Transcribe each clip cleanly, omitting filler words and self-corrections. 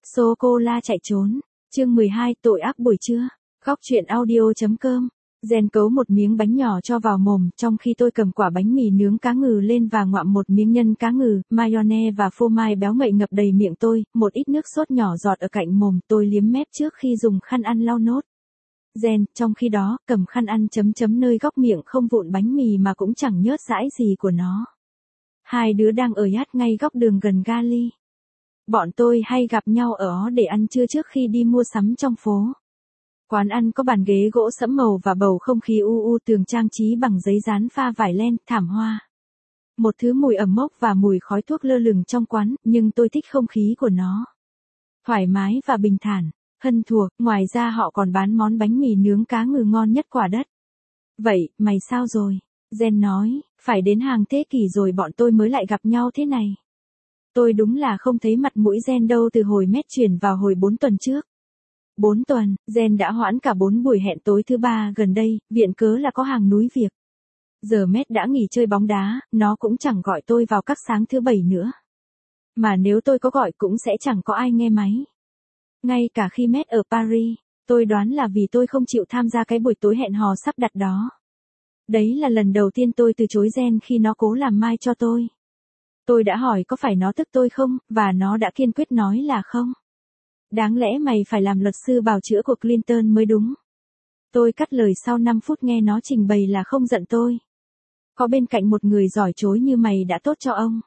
Sô-cô-la chạy trốn. Chương 12 tội ác buổi trưa. Góc truyện audio.com. Jen cấu một miếng bánh nhỏ cho vào mồm, trong khi tôi cầm quả bánh mì nướng cá ngừ lên và ngoạm một miếng nhân cá ngừ, mayonnaise và phô mai béo ngậy ngập đầy miệng tôi, một ít nước sốt nhỏ giọt ở cạnh mồm, tôi liếm mép trước khi dùng khăn ăn lau nốt. Jen, trong khi đó, cầm khăn ăn chấm nơi góc miệng không vụn bánh mì mà cũng chẳng nhớt dãi gì của nó. Hai đứa đang ở yát ngay góc đường gần Gali. Bọn tôi hay gặp nhau ở đó để ăn trưa trước khi đi mua sắm trong phố. Quán ăn có bàn ghế gỗ sẫm màu và bầu không khí tường trang trí bằng giấy dán pha vải len, thảm hoa. Một thứ mùi ẩm mốc và mùi khói thuốc lơ lửng trong quán, nhưng tôi thích không khí của nó. Thoải mái và bình thản, thân thuộc, ngoài ra họ còn bán món bánh mì nướng cá ngừ ngon nhất quả đất. Vậy, mày sao rồi? Jen nói, phải đến hàng thế kỷ rồi bọn tôi mới lại gặp nhau thế này. Tôi đúng là không thấy mặt mũi Jen đâu từ hồi Matt chuyển vào hồi 4 tuần trước. 4 tuần, Jen đã hoãn cả 4 buổi hẹn tối thứ ba gần đây, viện cớ là có hàng núi việc. Giờ Matt đã nghỉ chơi bóng đá, nó cũng chẳng gọi tôi vào các sáng thứ bảy nữa. Mà nếu tôi có gọi cũng sẽ chẳng có ai nghe máy. Ngay cả khi Matt ở Paris, tôi đoán là vì tôi không chịu tham gia cái buổi tối hẹn hò sắp đặt đó. Đấy là lần đầu tiên tôi từ chối Jen khi nó cố làm mai cho tôi. Tôi đã hỏi có phải nó tức tôi không, và nó đã kiên quyết nói là không. Đáng lẽ mày phải làm luật sư bào chữa của Clinton mới đúng. Tôi cắt lời sau 5 phút nghe nó trình bày là không giận tôi. Có bên cạnh một người giỏi chối như mày đã tốt cho ông.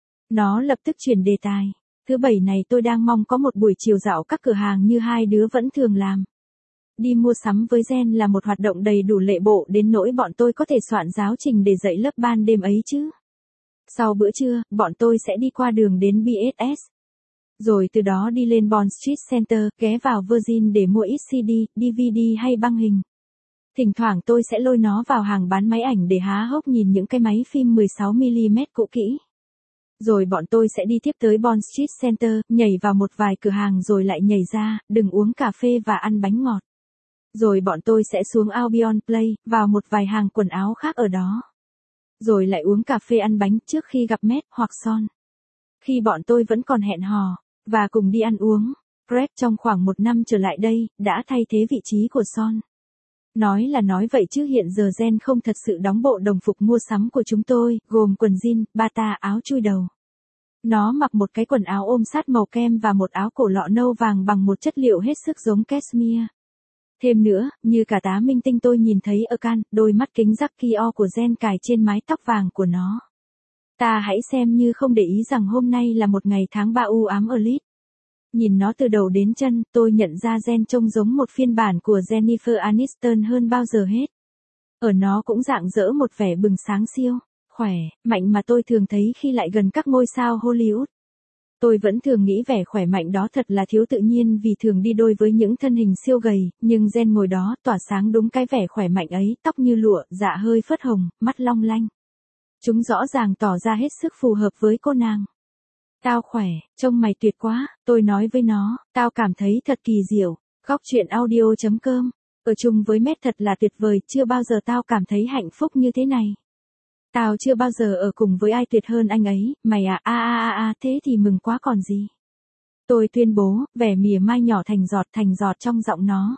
Nó lập tức chuyển đề tài. Thứ bảy này tôi đang mong có một buổi chiều dạo các cửa hàng như hai đứa vẫn thường làm. Đi mua sắm với Jen là một hoạt động đầy đủ lệ bộ đến nỗi bọn tôi có thể soạn giáo trình để dạy lớp ban đêm ấy chứ. Sau bữa trưa, bọn tôi sẽ đi qua đường đến BSS. Rồi từ đó đi lên Bond Street Center, ghé vào Virgin để mua ít CD, DVD hay băng hình. Thỉnh thoảng tôi sẽ lôi nó vào hàng bán máy ảnh để há hốc nhìn những cái máy phim 16mm cũ kỹ. Rồi bọn tôi sẽ đi tiếp tới Bond Street Center, nhảy vào một vài cửa hàng rồi lại nhảy ra, đừng uống cà phê và ăn bánh ngọt. Rồi bọn tôi sẽ xuống Albion Place, vào một vài hàng quần áo khác ở đó. Rồi lại uống cà phê ăn bánh trước khi gặp Matt hoặc Son. Khi bọn tôi vẫn còn hẹn hò, và cùng đi ăn uống, Greg trong khoảng 1 năm trở lại đây, đã thay thế vị trí của Son. Nói vậy chứ hiện giờ Jen không thật sự đóng bộ đồng phục mua sắm của chúng tôi, gồm quần jean, bata, áo chui đầu. Nó mặc một cái quần áo ôm sát màu kem và một áo cổ lọ nâu vàng bằng một chất liệu hết sức giống cashmere. Thêm nữa, như cả tá minh tinh tôi nhìn thấy ở Cannes, đôi mắt kính Jackie O của Jen cài trên mái tóc vàng của nó. Ta hãy xem như không để ý rằng hôm nay là một ngày tháng 3 u ám ở Leeds. Nhìn nó từ đầu đến chân, tôi nhận ra Jen trông giống một phiên bản của Jennifer Aniston hơn bao giờ hết. Ở nó cũng rạng rỡ một vẻ bừng sáng siêu, khỏe, mạnh mà tôi thường thấy khi lại gần các ngôi sao Hollywood. Tôi vẫn thường nghĩ vẻ khỏe mạnh đó thật là thiếu tự nhiên vì thường đi đôi với những thân hình siêu gầy, nhưng Jen ngồi đó tỏa sáng đúng cái vẻ khỏe mạnh ấy, tóc như lụa, dạ hơi phớt hồng, mắt long lanh. Chúng rõ ràng tỏ ra hết sức phù hợp với cô nàng. Tao khỏe, trông mày tuyệt quá, tôi nói với nó, tao cảm thấy thật kỳ diệu. Góc truyện audio.com. Ở chung với Matt thật là tuyệt vời, chưa bao giờ tao cảm thấy hạnh phúc như thế này. Tao chưa bao giờ ở cùng với ai tuyệt hơn anh ấy, mày à, thế thì mừng quá còn gì. Tôi tuyên bố, vẻ mỉa mai nhỏ thành giọt trong giọng nó.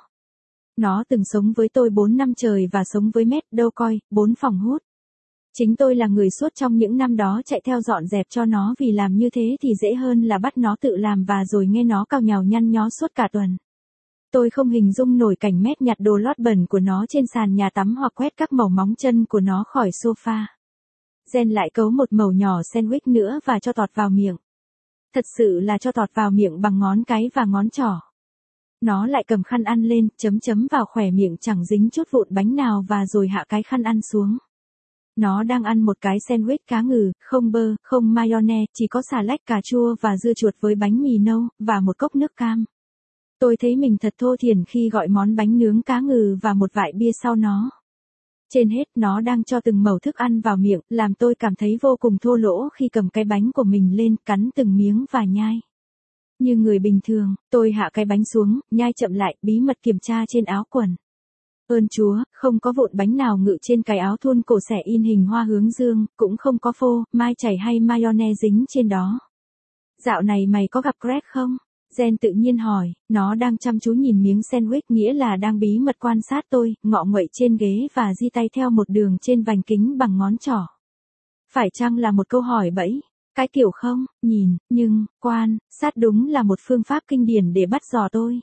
Nó từng sống với tôi 4 năm trời và sống với Matt đâu coi, 4 phòng hút. Chính tôi là người suốt trong những năm đó chạy theo dọn dẹp cho nó vì làm như thế thì dễ hơn là bắt nó tự làm và rồi nghe nó cào nhào nhăn nhó suốt cả tuần. Tôi không hình dung nổi cảnh Matt nhặt đồ lót bẩn của nó trên sàn nhà tắm hoặc quét các mẩu móng chân của nó khỏi sofa. Jen lại cấu một mẩu nhỏ sandwich nữa và cho tọt vào miệng. Thật sự là cho tọt vào miệng bằng ngón cái và ngón trỏ. Nó lại cầm khăn ăn lên, chấm vào khóe miệng chẳng dính chút vụn bánh nào và rồi hạ cái khăn ăn xuống. Nó đang ăn một cái sandwich cá ngừ, không bơ, không mayonnaise, chỉ có xà lách cà chua và dưa chuột với bánh mì nâu, và một cốc nước cam. Tôi thấy mình thật thô thiển khi gọi món bánh nướng cá ngừ và một vại bia sau nó. Trên hết, nó đang cho từng mẩu thức ăn vào miệng, làm tôi cảm thấy vô cùng thô lỗ khi cầm cái bánh của mình lên, cắn từng miếng và nhai. Như người bình thường, tôi hạ cái bánh xuống, nhai chậm lại, bí mật kiểm tra trên áo quần. Ơn Chúa, không có vụn bánh nào ngự trên cái áo thun cổ xẻ in hình hoa hướng dương, cũng không có phô, mai chảy hay mayonnaise dính trên đó. Dạo này mày có gặp Greg không? Jen tự nhiên hỏi, nó đang chăm chú nhìn miếng sandwich nghĩa là đang bí mật quan sát tôi, ngọ nguậy trên ghế và di tay theo một đường trên vành kính bằng ngón trỏ. Phải chăng là một câu hỏi bẫy? Cái kiểu không, nhìn, nhưng, quan, sát đúng là một phương pháp kinh điển để bắt dò tôi.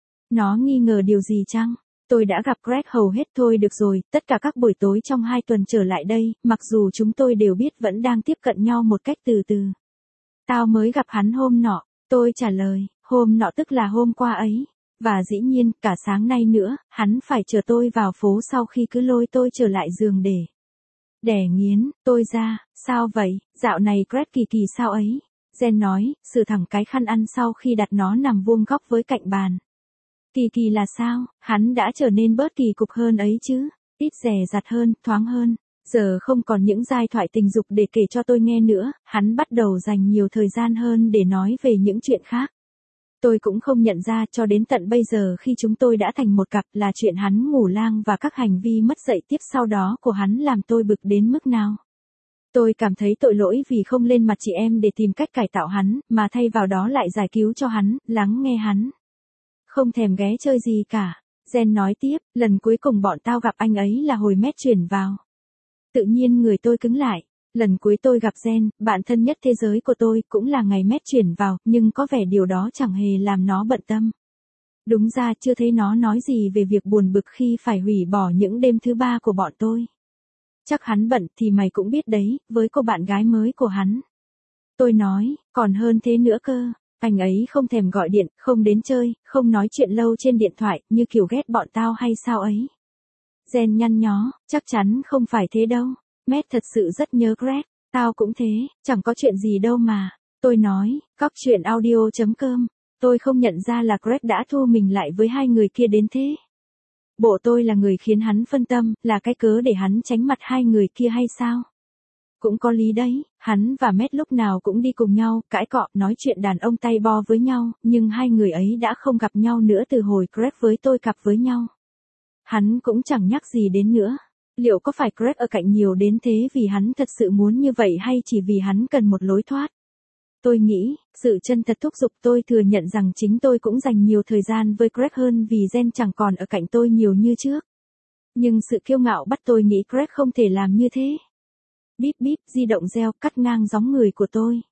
Nó nghi ngờ điều gì chăng? Tôi đã gặp Greg hầu hết thôi được rồi, tất cả các buổi tối trong 2 tuần trở lại đây, mặc dù chúng tôi đều biết vẫn đang tiếp cận nhau một cách từ từ. Tao mới gặp hắn hôm nọ, tôi trả lời, hôm nọ tức là hôm qua ấy. Và dĩ nhiên, cả sáng nay nữa, hắn phải chờ tôi vào phố sau khi cứ lôi tôi trở lại giường để đẻ nghiến, tôi ra, sao vậy, dạo này Greg kỳ kỳ sao ấy? Jen nói, sửa thẳng cái khăn ăn sau khi đặt nó nằm vuông góc với cạnh bàn. Kỳ kỳ là sao, hắn đã trở nên bớt kỳ cục hơn ấy chứ, ít dè dặt hơn, thoáng hơn. Giờ không còn những giai thoại tình dục để kể cho tôi nghe nữa, hắn bắt đầu dành nhiều thời gian hơn để nói về những chuyện khác. Tôi cũng không nhận ra cho đến tận bây giờ khi chúng tôi đã thành một cặp là chuyện hắn ngủ lang và các hành vi mất dạy tiếp sau đó của hắn làm tôi bực đến mức nào. Tôi cảm thấy tội lỗi vì không lên mặt chị em để tìm cách cải tạo hắn, mà thay vào đó lại giải cứu cho hắn, lắng nghe hắn. Không thèm ghé chơi gì cả. Jen nói tiếp, lần cuối cùng bọn tao gặp anh ấy là hồi Matt chuyển vào. Tự nhiên người tôi cứng lại. Lần cuối tôi gặp Jen, bạn thân nhất thế giới của tôi, cũng là ngày Matt chuyển vào, nhưng có vẻ điều đó chẳng hề làm nó bận tâm. Đúng ra chưa thấy nó nói gì về việc buồn bực khi phải hủy bỏ những đêm thứ 3 của bọn tôi. Chắc hắn bận thì mày cũng biết đấy, với cô bạn gái mới của hắn. Tôi nói, còn hơn thế nữa cơ. Anh ấy không thèm gọi điện, không đến chơi, không nói chuyện lâu trên điện thoại, như kiểu ghét bọn tao hay sao ấy. Jen nhăn nhó, chắc chắn không phải thế đâu. Matt thật sự rất nhớ Greg, tao cũng thế, chẳng có chuyện gì đâu mà. Tôi nói, cóc chuyện audio.com, tôi không nhận ra là Greg đã thu mình lại với hai người kia đến thế. Bộ tôi là người khiến hắn phân tâm, là cái cớ để hắn tránh mặt hai người kia hay sao? Cũng có lý đấy, hắn và Matt lúc nào cũng đi cùng nhau, cãi cọ, nói chuyện đàn ông tay bo với nhau, nhưng hai người ấy đã không gặp nhau nữa từ hồi Greg với tôi cặp với nhau. Hắn cũng chẳng nhắc gì đến nữa. Liệu có phải Greg ở cạnh nhiều đến thế vì hắn thật sự muốn như vậy hay chỉ vì hắn cần một lối thoát? Tôi nghĩ, sự chân thật thúc giục tôi thừa nhận rằng chính tôi cũng dành nhiều thời gian với Greg hơn vì Jen chẳng còn ở cạnh tôi nhiều như trước. Nhưng sự kiêu ngạo bắt tôi nghĩ Greg không thể làm như thế. Bíp bíp, di động reo cắt ngang gióng người của tôi.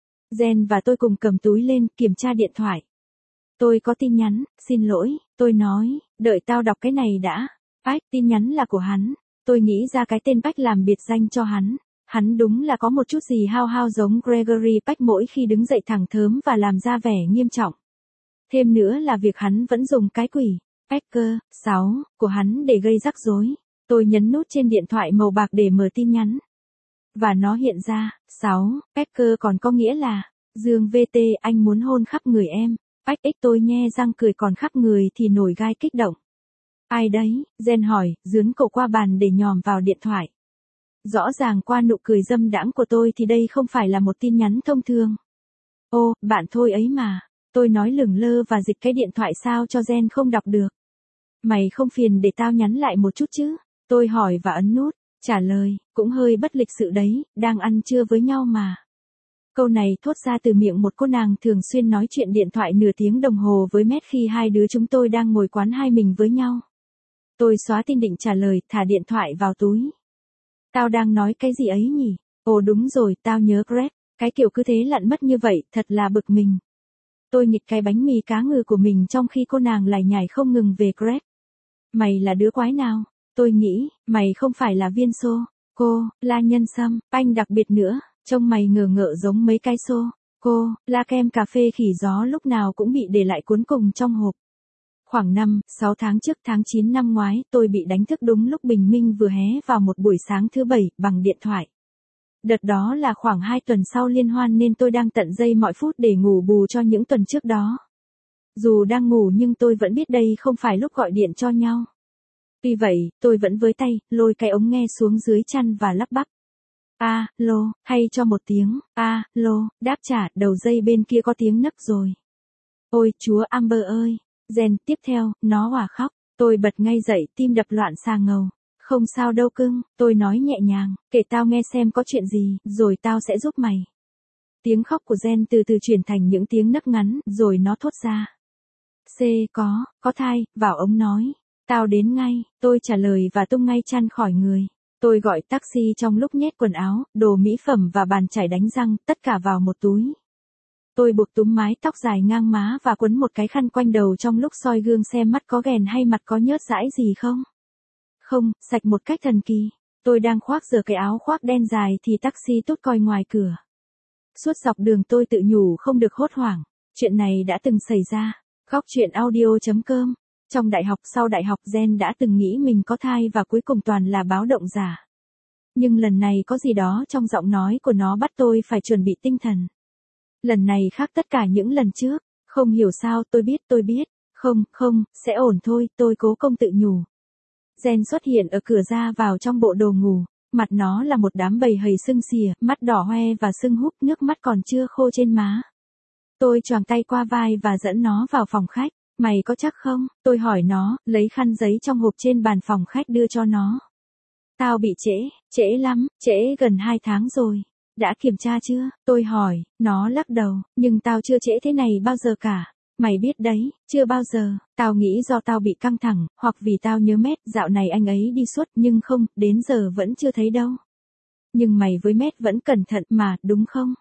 Jen và tôi cùng cầm túi lên kiểm tra điện thoại. Tôi có tin nhắn, xin lỗi, tôi nói, đợi tao đọc cái này đã. Pách, tin nhắn là của hắn. Tôi nghĩ ra cái tên Pách làm biệt danh cho hắn. Hắn đúng là có một chút gì hao hao giống Gregory Peck mỗi khi đứng dậy thẳng thớm và làm ra vẻ nghiêm trọng. Thêm nữa là việc hắn vẫn dùng cái quỷ, Pecker, 6, của hắn để gây rắc rối. Tôi nhấn nút trên điện thoại màu bạc để mở tin nhắn. Và nó hiện ra, 6, Pecker còn có nghĩa là, Dương VT anh muốn hôn khắp người em. Peck X tôi nhe răng cười còn khắp người thì nổi gai kích động. Ai đấy, Jen hỏi, dướn cổ qua bàn để nhòm vào điện thoại. Rõ ràng qua nụ cười dâm đãng của tôi thì đây không phải là một tin nhắn thông thường. Ô, bạn thôi ấy mà. Tôi nói lửng lơ và dịch cái điện thoại sao cho Jen không đọc được. Mày không phiền để tao nhắn lại một chút chứ? Tôi hỏi và ấn nút. Trả lời, cũng hơi bất lịch sự đấy, đang ăn trưa với nhau mà. Câu này thốt ra từ miệng một cô nàng thường xuyên nói chuyện điện thoại nửa tiếng đồng hồ với Matt khi hai đứa chúng tôi đang ngồi quán hai mình với nhau. Tôi xóa tin định trả lời, thả điện thoại vào túi. Tao đang nói cái gì ấy nhỉ? Ồ đúng rồi, tao nhớ Greg. Cái kiểu cứ thế lặn mất như vậy, thật là bực mình. Tôi nhịch cái bánh mì cá ngừ của mình trong khi cô nàng lải nhải không ngừng về Greg. Mày là đứa quái nào? Tôi nghĩ, mày không phải là viên xô. Cô, la nhân sâm, anh đặc biệt nữa, trông mày ngờ ngợ giống mấy cái xô. Cô, la kem cà phê khỉ gió lúc nào cũng bị để lại cuốn cùng trong hộp. Khoảng 6 tháng trước tháng 9 năm ngoái, tôi bị đánh thức đúng lúc bình minh vừa hé vào một buổi sáng thứ Bảy, bằng điện thoại. Đợt đó là khoảng 2 tuần sau liên hoan nên tôi đang tận giây mọi phút để ngủ bù cho những tuần trước đó. Dù đang ngủ nhưng tôi vẫn biết đây không phải lúc gọi điện cho nhau. Vì vậy, tôi vẫn với tay, lôi cái ống nghe xuống dưới chăn và lắp bắp. Alo, hay cho một tiếng, alo, đáp trả, đầu dây bên kia có tiếng nấc rồi. Ôi chúa Amber ơi! Jen, tiếp theo, nó òa khóc. Tôi bật ngay dậy, tim đập loạn xà ngầu. Không sao đâu cưng, tôi nói nhẹ nhàng, kể tao nghe xem có chuyện gì, rồi tao sẽ giúp mày. Tiếng khóc của Gen từ từ chuyển thành những tiếng nấc ngắn, rồi nó thốt ra. Có thai, vào ống nói. Tao đến ngay, tôi trả lời và tung ngay chăn khỏi người. Tôi gọi taxi trong lúc nhét quần áo, đồ mỹ phẩm và bàn chải đánh răng, tất cả vào một túi. Tôi buộc túm mái tóc dài ngang má và quấn một cái khăn quanh đầu trong lúc soi gương xem mắt có ghèn hay mặt có nhớt dãi gì không. Không, sạch một cách thần kỳ. Tôi đang khoác giờ cái áo khoác đen dài thì taxi tút còi ngoài cửa. Suốt dọc đường tôi tự nhủ không được hốt hoảng. Chuyện này đã từng xảy ra. Góc chuyện audio.com. Trong đại học sau đại học Gen đã từng nghĩ mình có thai và cuối cùng toàn là báo động giả. Nhưng lần này có gì đó trong giọng nói của nó bắt tôi phải chuẩn bị tinh thần. Lần này khác tất cả những lần trước. Không hiểu sao tôi biết. Không, sẽ ổn thôi, tôi cố công tự nhủ. Gen xuất hiện ở cửa ra vào trong bộ đồ ngủ. Mặt nó là một đám bầy hầy sưng xìa, mắt đỏ hoe và sưng húp, nước mắt còn chưa khô trên má. Tôi choàng tay qua vai và dẫn nó vào phòng khách. Mày có chắc không? Tôi hỏi nó, lấy khăn giấy trong hộp trên bàn phòng khách đưa cho nó. Tao bị trễ lắm, trễ gần 2 tháng rồi. Đã kiểm tra chưa? Tôi hỏi, nó lắc đầu, nhưng tao chưa trễ thế này bao giờ cả. Mày biết đấy, chưa bao giờ. Tao nghĩ do tao bị căng thẳng, hoặc vì tao nhớ Matt, dạo này anh ấy đi suốt, nhưng không, đến giờ vẫn chưa thấy đâu. Nhưng mày với Matt vẫn cẩn thận mà, đúng không?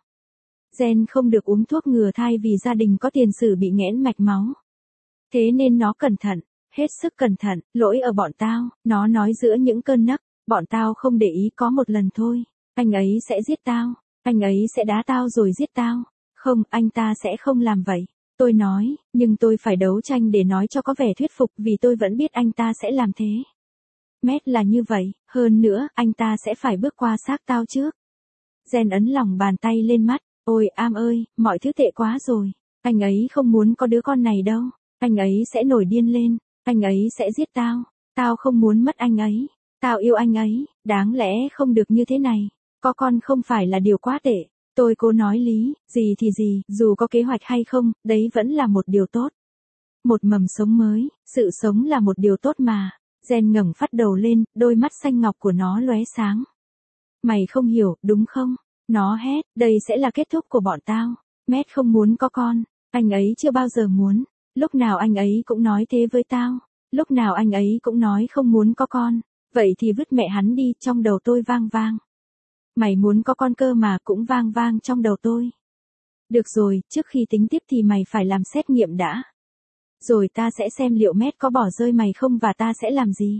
Gen không được uống thuốc ngừa thai vì gia đình có tiền sử bị nghẽn mạch máu. Thế nên nó cẩn thận, hết sức cẩn thận, lỗi ở bọn tao, nó nói giữa những cơn nấc, bọn tao không để ý có một lần thôi. Anh ấy sẽ giết tao, anh ấy sẽ đá tao rồi giết tao. Không, anh ta sẽ không làm vậy. Tôi nói, nhưng tôi phải đấu tranh để nói cho có vẻ thuyết phục vì tôi vẫn biết anh ta sẽ làm thế. Matt là như vậy, hơn nữa, anh ta sẽ phải bước qua xác tao trước. Gen ấn lòng bàn tay lên mắt, ôi Am ơi, mọi thứ tệ quá rồi. Anh ấy không muốn có đứa con này đâu. Anh ấy sẽ nổi điên lên, anh ấy sẽ giết tao. Tao không muốn mất anh ấy. Tao yêu anh ấy, đáng lẽ không được như thế này. Có con không phải là điều quá tệ. Tôi cố nói lý, gì thì gì, dù có kế hoạch hay không, đấy vẫn là một điều tốt. Một mầm sống mới, sự sống là một điều tốt mà. Gen ngẩng phát đầu lên, đôi mắt xanh ngọc của nó lóe sáng. Mày không hiểu, đúng không? Nó hét, đây sẽ là kết thúc của bọn tao. Matt không muốn có con, anh ấy chưa bao giờ muốn. Lúc nào anh ấy cũng nói thế với tao. Lúc nào anh ấy cũng nói không muốn có con. Vậy thì vứt mẹ hắn đi, trong đầu tôi vang vang. Mày muốn có con cơ mà, cũng vang vang trong đầu tôi. Được rồi, trước khi tính tiếp thì mày phải làm xét nghiệm đã. Rồi ta sẽ xem liệu Matt có bỏ rơi mày không và ta sẽ làm gì.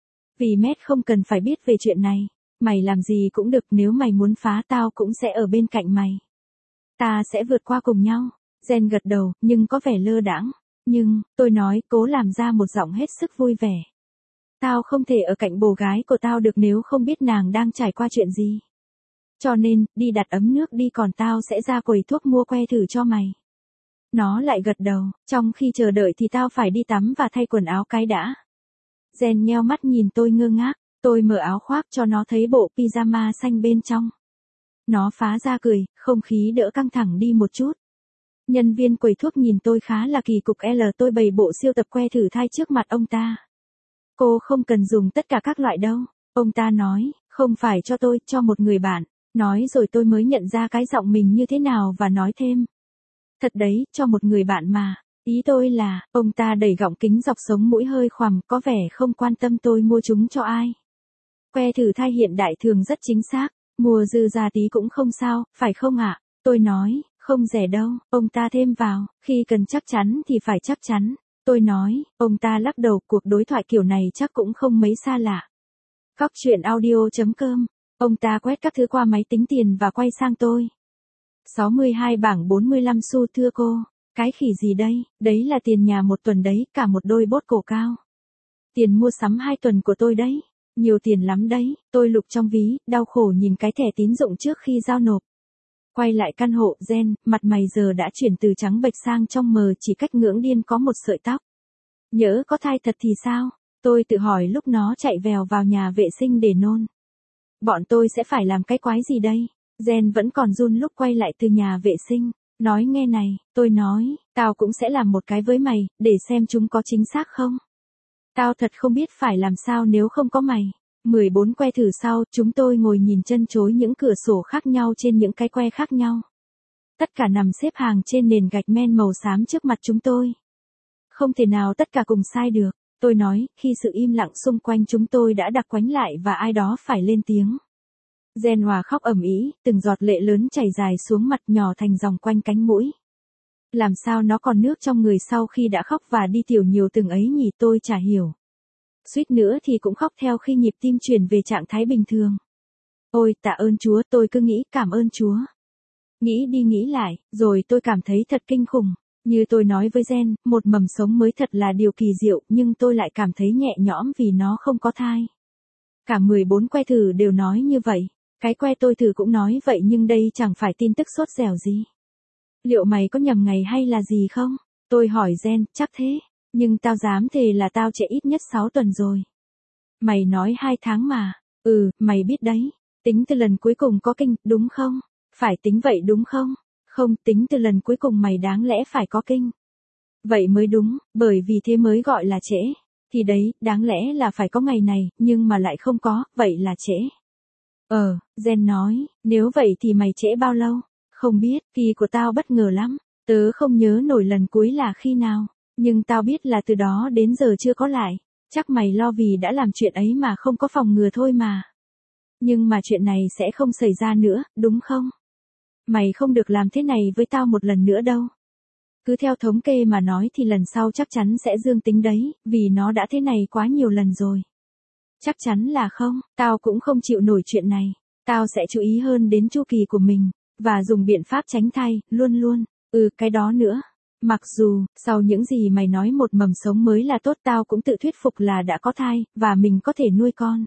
Vì Matt không cần phải biết về chuyện này. Mày làm gì cũng được, nếu mày muốn phá tao cũng sẽ ở bên cạnh mày. Ta sẽ vượt qua cùng nhau. Gen gật đầu, nhưng có vẻ lơ đãng. Nhưng, tôi nói, cố làm ra một giọng hết sức vui vẻ. Tao không thể ở cạnh bồ gái của tao được nếu không biết nàng đang trải qua chuyện gì. Cho nên, đi đặt ấm nước đi, còn tao sẽ ra quầy thuốc mua que thử cho mày. Nó lại gật đầu, trong khi chờ đợi thì tao phải đi tắm và thay quần áo cái đã. Gen nheo mắt nhìn tôi ngơ ngác, tôi mở áo khoác cho nó thấy bộ pyjama xanh bên trong. Nó phá ra cười, không khí đỡ căng thẳng đi một chút. Nhân viên quầy thuốc nhìn tôi khá là kỳ cục. Tôi bày bộ siêu tập que thử thai trước mặt ông ta. Cô không cần dùng tất cả các loại đâu. Ông ta nói, không phải cho tôi, cho một người bạn. Nói rồi tôi mới nhận ra cái giọng mình như thế nào và nói thêm. Thật đấy, cho một người bạn mà. Ý tôi là, ông ta đẩy gọng kính dọc sống mũi hơi khoằm, có vẻ không quan tâm tôi mua chúng cho ai. Que thử thai hiện đại thường rất chính xác, mua dư ra tí cũng không sao, phải không ạ? Tôi nói, không rẻ đâu, ông ta thêm vào, khi cần chắc chắn thì phải chắc chắn. Tôi nói, ông ta lắc đầu, cuộc đối thoại kiểu này chắc cũng không mấy xa lạ. Góc chuyện audio.com. Ông ta quét các thứ qua máy tính tiền và quay sang tôi. 62 bảng 45 xu thưa cô. Cái khỉ gì đây? Đấy là tiền nhà một tuần đấy, cả một đôi bốt cổ cao. Tiền mua sắm 2 tuần của tôi đấy. Nhiều tiền lắm đấy. Tôi lục trong ví, đau khổ nhìn cái thẻ tín dụng trước khi giao nộp. Quay lại căn hộ, Gen, mặt mày giờ đã chuyển từ trắng bệch sang trong mờ, chỉ cách ngưỡng điên có một sợi tóc. Nhỡ có thai thật thì sao? Tôi tự hỏi lúc nó chạy vèo vào nhà vệ sinh để nôn. Bọn tôi sẽ phải làm cái quái gì đây? Gen vẫn còn run lúc quay lại từ nhà vệ sinh. Nói nghe này, tôi nói, tao cũng sẽ làm một cái với mày, để xem chúng có chính xác không. Tao thật không biết phải làm sao nếu không có mày. 14 que thử sau, chúng tôi ngồi nhìn chân chối những cửa sổ khác nhau trên những cái que khác nhau. Tất cả nằm xếp hàng trên nền gạch men màu xám trước mặt chúng tôi. Không thể nào tất cả cùng sai được, tôi nói, khi sự im lặng xung quanh chúng tôi đã đặc quánh lại và ai đó phải lên tiếng. Gen Hòa khóc ầm ĩ, từng giọt lệ lớn chảy dài xuống mặt nhỏ thành dòng quanh cánh mũi. Làm sao nó còn nước trong người sau khi đã khóc và đi tiểu nhiều từng ấy nhỉ, tôi chả hiểu. Suýt nữa thì cũng khóc theo khi nhịp tim chuyển về trạng thái bình thường. Ôi tạ ơn Chúa, tôi cứ nghĩ cảm ơn Chúa. Nghĩ đi nghĩ lại, rồi tôi cảm thấy thật kinh khủng. Như tôi nói với Gen, một mầm sống mới thật là điều kỳ diệu, nhưng tôi lại cảm thấy nhẹ nhõm vì nó không có thai. Cả 14 que thử đều nói như vậy. Cái que tôi thử cũng nói vậy, nhưng đây chẳng phải tin tức sốt dẻo gì. Liệu mày có nhầm ngày hay là gì không? Tôi hỏi Gen, chắc thế. Nhưng tao dám thề là tao trễ ít nhất 6 tuần rồi. Mày nói 2 tháng mà. Mày biết đấy. Tính từ lần cuối cùng có kinh, đúng không? Phải tính vậy đúng không? Không, tính từ lần cuối cùng mày đáng lẽ phải có kinh. Vậy mới đúng, bởi vì thế mới gọi là trễ. Thì đấy, đáng lẽ là phải có ngày này, nhưng mà lại không có, vậy là trễ. Gen nói, nếu vậy thì mày trễ bao lâu? Không biết, kỳ của tao bất ngờ lắm. Tớ không nhớ nổi lần cuối là khi nào. Nhưng tao biết là từ đó đến giờ chưa có lại. Chắc mày lo vì đã làm chuyện ấy mà không có phòng ngừa thôi mà. Nhưng mà chuyện này sẽ không xảy ra nữa, đúng không? Mày không được làm thế này với tao một lần nữa đâu. Cứ theo thống kê mà nói thì lần sau chắc chắn sẽ dương tính đấy, vì nó đã thế này quá nhiều lần rồi. Chắc chắn là không, tao cũng không chịu nổi chuyện này. Tao sẽ chú ý hơn đến chu kỳ của mình, và dùng biện pháp tránh thai, luôn luôn. Cái đó nữa. Mặc dù, sau những gì mày nói một mầm sống mới là tốt, tao cũng tự thuyết phục là đã có thai, và mình có thể nuôi con.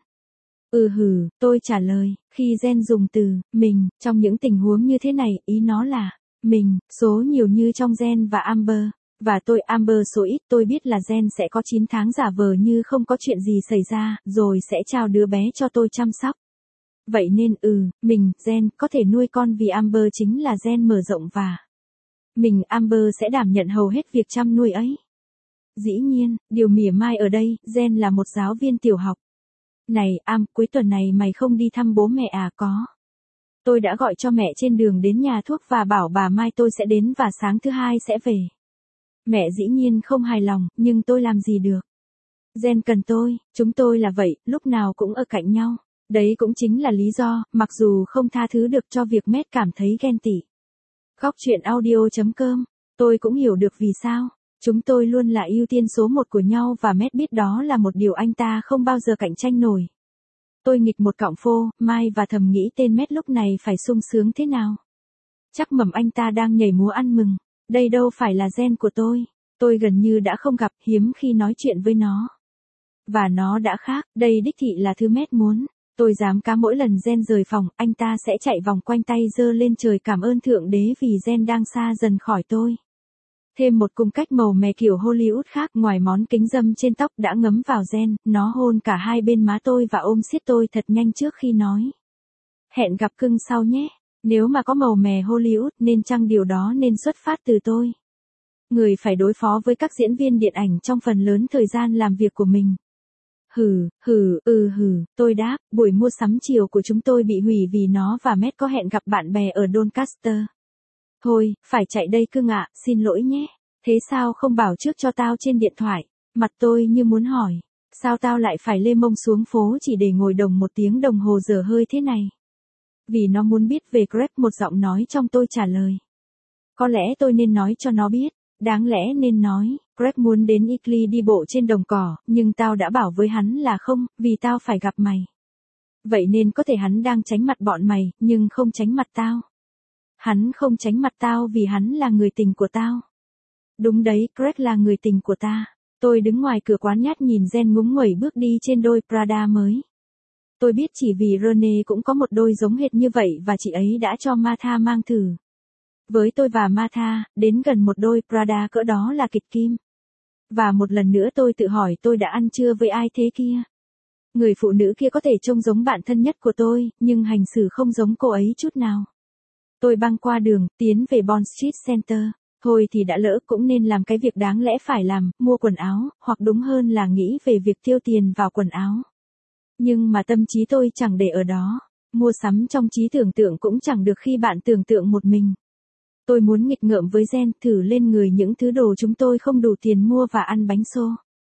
Tôi trả lời, khi Gen dùng từ, mình, trong những tình huống như thế này, ý nó là, mình, số nhiều như trong Gen và Amber. Và tôi Amber số ít, tôi biết là Gen sẽ có 9 tháng giả vờ như không có chuyện gì xảy ra, rồi sẽ trao đứa bé cho tôi chăm sóc. Vậy nên mình, Gen, có thể nuôi con vì Amber chính là Gen mở rộng và mình Amber sẽ đảm nhận hầu hết việc chăm nuôi ấy. Dĩ nhiên, điều mỉa mai ở đây, Gen là một giáo viên tiểu học. Này, cuối tuần này mày không đi thăm bố mẹ à? Có. Tôi đã gọi cho mẹ trên đường đến nhà thuốc và bảo bà mai tôi sẽ đến và sáng thứ Hai sẽ về. Mẹ dĩ nhiên không hài lòng, nhưng tôi làm gì được. Gen cần tôi, chúng tôi là vậy, lúc nào cũng ở cạnh nhau. Đấy cũng chính là lý do, mặc dù không tha thứ được cho việc Matt cảm thấy ghen tị. Góc chuyện audio.com, tôi cũng hiểu được vì sao. Chúng tôi luôn là ưu tiên số 1 của nhau và Matt biết đó là một điều anh ta không bao giờ cạnh tranh nổi. Tôi nghịch một cọng phô, mai và thầm nghĩ tên Matt lúc này phải sung sướng thế nào. Chắc mầm anh ta đang nhảy múa ăn mừng. Đây đâu phải là Gen của tôi. Tôi gần như đã không gặp, hiếm khi nói chuyện với nó. Và nó đã khác, đây đích thị là thứ Matt muốn. Tôi dám cá mỗi lần Gen rời phòng, anh ta sẽ chạy vòng quanh tay giơ lên trời cảm ơn Thượng Đế vì Gen đang xa dần khỏi tôi. Thêm một cung cách màu mè kiểu Hollywood khác, ngoài món kính râm trên tóc đã ngấm vào Gen, nó hôn cả hai bên má tôi và ôm siết tôi thật nhanh trước khi nói. Hẹn gặp cưng sau nhé. Nếu mà có màu mè Hollywood nên chăng điều đó nên xuất phát từ tôi. Người phải đối phó với các diễn viên điện ảnh trong phần lớn thời gian làm việc của mình. Tôi đáp, buổi mua sắm chiều của chúng tôi bị hủy vì nó và Matt có hẹn gặp bạn bè ở Doncaster. Thôi, phải chạy đây cưng ạ, xin lỗi nhé. Thế sao không bảo trước cho tao trên điện thoại? Mặt tôi như muốn hỏi, sao tao lại phải lê mông xuống phố chỉ để ngồi đồng 1 tiếng đồng hồ dở hơi thế này? Vì nó muốn biết về Greg, một giọng nói trong tôi trả lời. Có lẽ tôi nên nói cho nó biết, đáng lẽ nên nói, Greg muốn đến Italy đi bộ trên đồng cỏ, nhưng tao đã bảo với hắn là không, vì tao phải gặp mày. Vậy nên có thể hắn đang tránh mặt bọn mày, nhưng không tránh mặt tao. Hắn không tránh mặt tao vì hắn là người tình của tao. Đúng đấy, Greg là người tình của ta. Tôi đứng ngoài cửa quán nhát nhìn Gen ngúng nguẩy bước đi trên đôi Prada mới. Tôi biết chỉ vì Rene cũng có một đôi giống hệt như vậy và chị ấy đã cho Martha mang thử. Với tôi và Martha, đến gần một đôi Prada cỡ đó là kịch kim. Và một lần nữa tôi tự hỏi tôi đã ăn trưa với ai thế kia. Người phụ nữ kia có thể trông giống bạn thân nhất của tôi, nhưng hành xử không giống cô ấy chút nào. Tôi băng qua đường, tiến về Bond Street Center. Thôi thì đã lỡ cũng nên làm cái việc đáng lẽ phải làm, mua quần áo, hoặc đúng hơn là nghĩ về việc tiêu tiền vào quần áo. Nhưng mà tâm trí tôi chẳng để ở đó. Mua sắm trong trí tưởng tượng cũng chẳng được khi bạn tưởng tượng một mình. Tôi muốn nghịch ngợm với Jen, thử lên người những thứ đồ chúng tôi không đủ tiền mua và ăn bánh xô.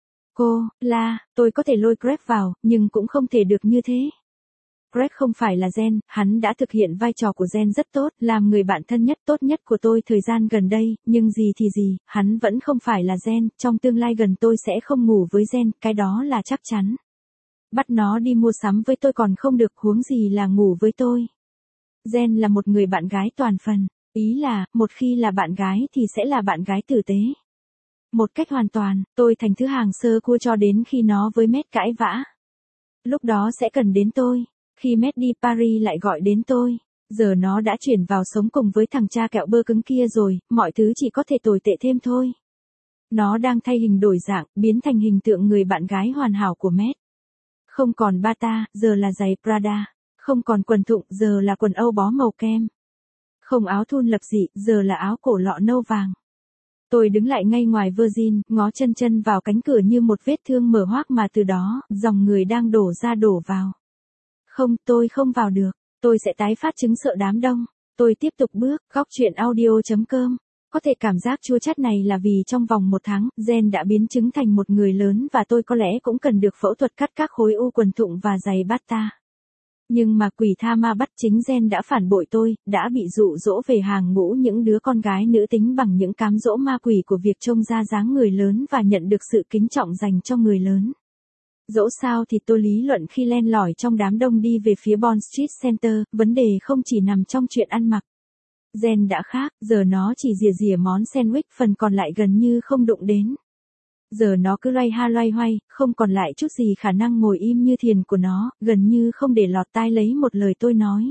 Tôi có thể lôi Greg vào, nhưng cũng không thể được như thế. Greg không phải là Jen, hắn đã thực hiện vai trò của Jen rất tốt, làm người bạn thân nhất tốt nhất của tôi thời gian gần đây, nhưng gì thì gì, hắn vẫn không phải là Jen, trong tương lai gần tôi sẽ không ngủ với Jen, cái đó là chắc chắn. Bắt nó đi mua sắm với tôi còn không được, huống gì là ngủ với tôi. Jen là một người bạn gái toàn phần, ý là, một khi là bạn gái thì sẽ là bạn gái tử tế. Một cách hoàn toàn, tôi thành thứ hàng sơ cua cho đến khi nó với Matt cãi vã. Lúc đó sẽ cần đến tôi. Khi Matt đi Paris lại gọi đến tôi. Giờ nó đã chuyển vào sống cùng với thằng cha kẹo bơ cứng kia rồi, mọi thứ chỉ có thể tồi tệ thêm thôi. Nó đang thay hình đổi dạng, biến thành hình tượng người bạn gái hoàn hảo của Matt. Không còn bata, giờ là giày Prada. Không còn quần thụng, giờ là quần âu bó màu kem. Không áo thun lập dị, giờ là áo cổ lọ nâu vàng. Tôi đứng lại ngay ngoài Virgin, ngó chân chân vào cánh cửa như một vết thương mở hoác mà từ đó, dòng người đang đổ ra đổ vào. Không, tôi không vào được. Tôi sẽ tái phát chứng sợ đám đông. Tôi tiếp tục bước, góc chuyện audio.com. Có thể cảm giác chua chát này là vì trong vòng 1 tháng, Jen đã biến chứng thành một người lớn và tôi có lẽ cũng cần được phẫu thuật cắt các khối u quần thụng và giày bata. Nhưng mà quỷ tha ma bắt, chính Jen đã phản bội tôi, đã bị dụ dỗ về hàng ngũ những đứa con gái nữ tính bằng những cám dỗ ma quỷ của việc trông ra dáng người lớn và nhận được sự kính trọng dành cho người lớn. Dẫu sao thì tôi lý luận khi len lỏi trong đám đông đi về phía Bond Street Center, vấn đề không chỉ nằm trong chuyện ăn mặc. Jen đã khác, giờ nó chỉ rỉa rỉa món sandwich, phần còn lại gần như không đụng đến. Giờ nó cứ loay hoay, không còn lại chút gì khả năng ngồi im như thiền của nó, gần như không để lọt tai lấy một lời tôi nói.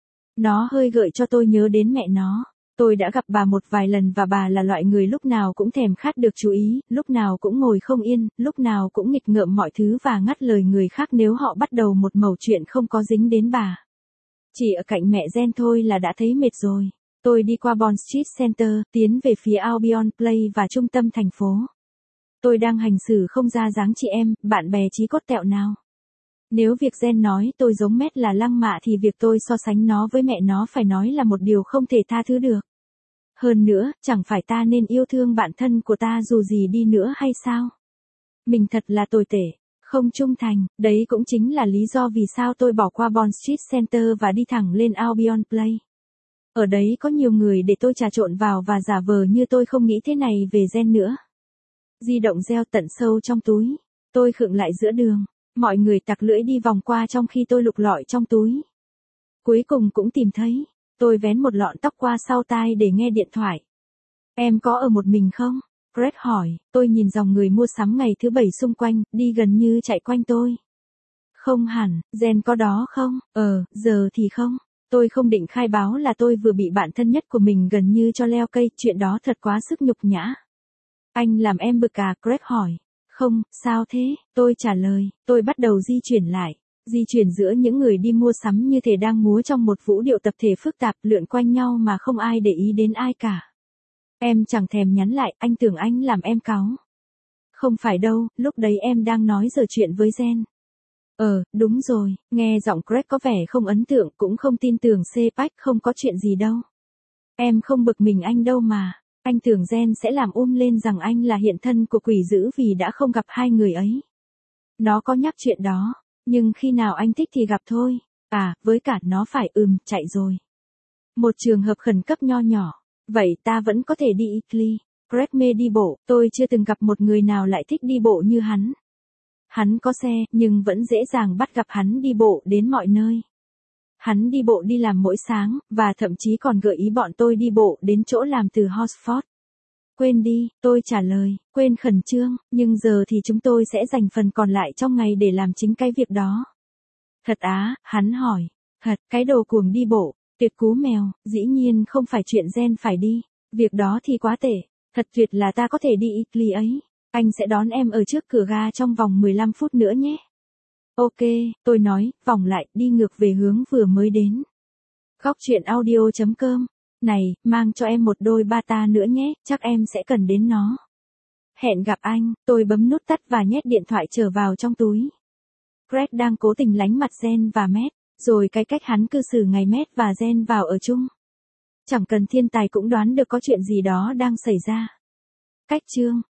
Nó hơi gợi cho tôi nhớ đến mẹ nó. Tôi đã gặp bà một vài lần và bà là loại người lúc nào cũng thèm khát được chú ý, lúc nào cũng ngồi không yên, lúc nào cũng nghịch ngợm mọi thứ và ngắt lời người khác nếu họ bắt đầu một mẩu chuyện không có dính đến bà. Chỉ ở cạnh mẹ Jen thôi là đã thấy mệt rồi. Tôi đi qua Bond Street Center, tiến về phía Albion Place và trung tâm thành phố. Tôi đang hành xử không ra dáng chị em, bạn bè chí cốt tẹo nào. Nếu việc Jen nói tôi giống Matt là lăng mạ thì việc tôi so sánh nó với mẹ nó phải nói là một điều không thể tha thứ được. Hơn nữa, chẳng phải ta nên yêu thương bạn thân của ta dù gì đi nữa hay sao? Mình thật là tồi tệ, không trung thành, đấy cũng chính là lý do vì sao tôi bỏ qua Bond Street Center và đi thẳng lên Albion Place. Ở đấy có nhiều người để tôi trà trộn vào và giả vờ như tôi không nghĩ thế này về Jen nữa. Di động reo tận sâu trong túi. Tôi khựng lại giữa đường. Mọi người tặc lưỡi đi vòng qua trong khi tôi lục lọi trong túi. Cuối cùng cũng tìm thấy. Tôi vén một lọn tóc qua sau tai để nghe điện thoại. Em có ở một mình không? Greg hỏi. Tôi nhìn dòng người mua sắm ngày thứ 7 xung quanh, đi gần như chạy quanh tôi. Không hẳn, Jen có đó không? Giờ thì không. Tôi không định khai báo là tôi vừa bị bạn thân nhất của mình gần như cho leo cây, chuyện đó thật quá sức nhục nhã. Anh làm em bực à? Greg hỏi. Không, sao thế? Tôi trả lời. Tôi bắt đầu di chuyển lại. Di chuyển giữa những người đi mua sắm như thể đang múa trong một vũ điệu tập thể phức tạp, lượn quanh nhau mà không ai để ý đến ai cả. Em chẳng thèm nhắn lại, anh tưởng anh làm em cáu. Không phải đâu, lúc đấy em đang nói giờ chuyện với Jen. Đúng rồi, nghe giọng Greg có vẻ không ấn tượng, cũng không tin tưởng C-Pack, không có chuyện gì đâu. Em không bực mình anh đâu mà. Anh tưởng Jen sẽ làm lên rằng anh là hiện thân của quỷ dữ vì đã không gặp hai người ấy. Nó có nhắc chuyện đó, nhưng khi nào anh thích thì gặp thôi. Với cả nó phải chạy rồi. Một trường hợp khẩn cấp nho nhỏ. Vậy ta vẫn có thể đi Italy. Greg mê đi bộ, tôi chưa từng gặp một người nào lại thích đi bộ như hắn. Hắn có xe, nhưng vẫn dễ dàng bắt gặp hắn đi bộ đến mọi nơi. Hắn đi bộ đi làm mỗi sáng, và thậm chí còn gợi ý bọn tôi đi bộ đến chỗ làm từ Horsford. Quên đi, tôi trả lời, quên khẩn trương, nhưng giờ thì chúng tôi sẽ dành phần còn lại trong ngày để làm chính cái việc đó. Thật á, hắn hỏi. Thật, cái đồ cuồng đi bộ, tuyệt cú mèo, dĩ nhiên không phải chuyện Jen phải đi. Việc đó thì quá tệ, thật tuyệt là ta có thể đi Italy ấy. Anh sẽ đón em ở trước cửa ga trong vòng 15 phút nữa nhé. Ok, tôi nói, vòng lại, đi ngược về hướng vừa mới đến. Góc chuyện audio.com. Này, mang cho em một đôi bata nữa nhé, chắc em sẽ cần đến nó. Hẹn gặp anh, tôi bấm nút tắt và nhét điện thoại trở vào trong túi. Greg đang cố tình lánh mặt Jen và Matt, rồi cái cách hắn cư xử ngày Matt và Jen vào ở chung. Chẳng cần thiên tài cũng đoán được có chuyện gì đó đang xảy ra. Cách chương